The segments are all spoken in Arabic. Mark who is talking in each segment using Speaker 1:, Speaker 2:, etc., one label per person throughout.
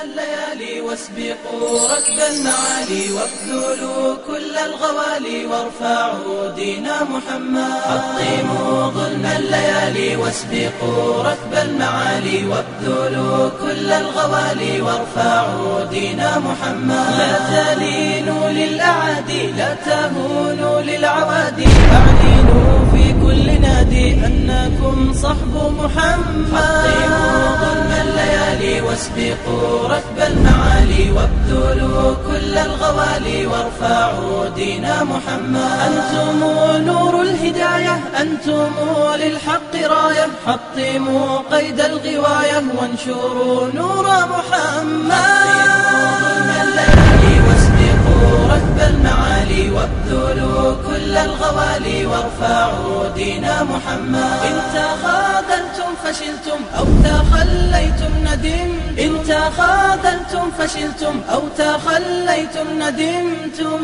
Speaker 1: الليالي واسبقوا ركب المعالي وابذلوا كل الغوالي وارفعوا دين محمد. حطموا ظلم الليالي واسبقوا ركب المعالي وابذلوا كل الغوالي وارفعوا دين محمد. لا تلينوا للأعادي لا تهونوا للعوادي أعلنوا في كل نادي أنكم صحب محمد. حطموا ظلم الليالي واسبقوا ركب المعالي وابذلوا كل الغوالي وارفعوا دين محمد. أنتم نور الهداية أنتم للحق راية حطموا قيد الغواية وانشروا نور محمد. حطموا ظلم الليالي واسبقوا ركب المعالي وابذلوا كل الغوالي وارفعوا دين محمد. إن تخاذلتم فشلتم أو تخليتم ندمتم. إن تخاذلتم فشلتم أو تخليتم ندمتم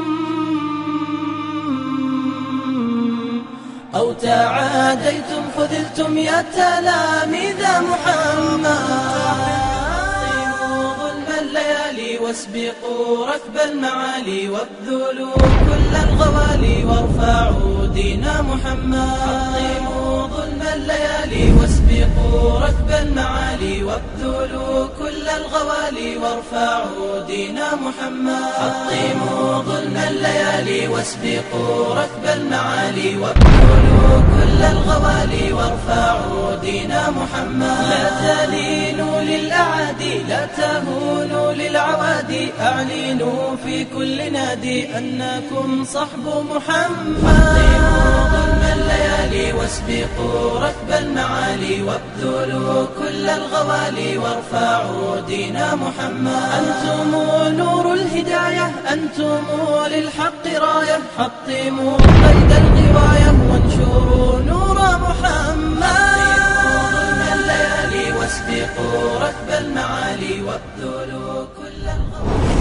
Speaker 1: أو تعاديتم خذلتم يا تلاميذ محمد. واسبقوا ركب المعالي وابذلوا كل الغوالي وارفعوا دين محمد. حطموا ظلم الليالي واسبقوا ركب المعالي وابذلوا كل الغوالي وارفعوا دين محمد. حطموا ظلم الليالي واسبقوا ركب المعالي وابذلوا كل الغوالي وارفعوا دين محمد. لا تلينوا للأعادي لا تهونوا للعوادي أعلنوا في كل نادي أنكم صحب محمد. حطموا ظلم الليالي واسبقوا ركب المعالي وابذلوا كل الغوالي وارفعوا دين محمد. أنتم نور الهداية أنتم للحق راية حطموا قيد الغواية وانشروا نور محمد. حطموا ظلم الليالي واسبقوا ركب المعالي وابذلوا كل الغوالي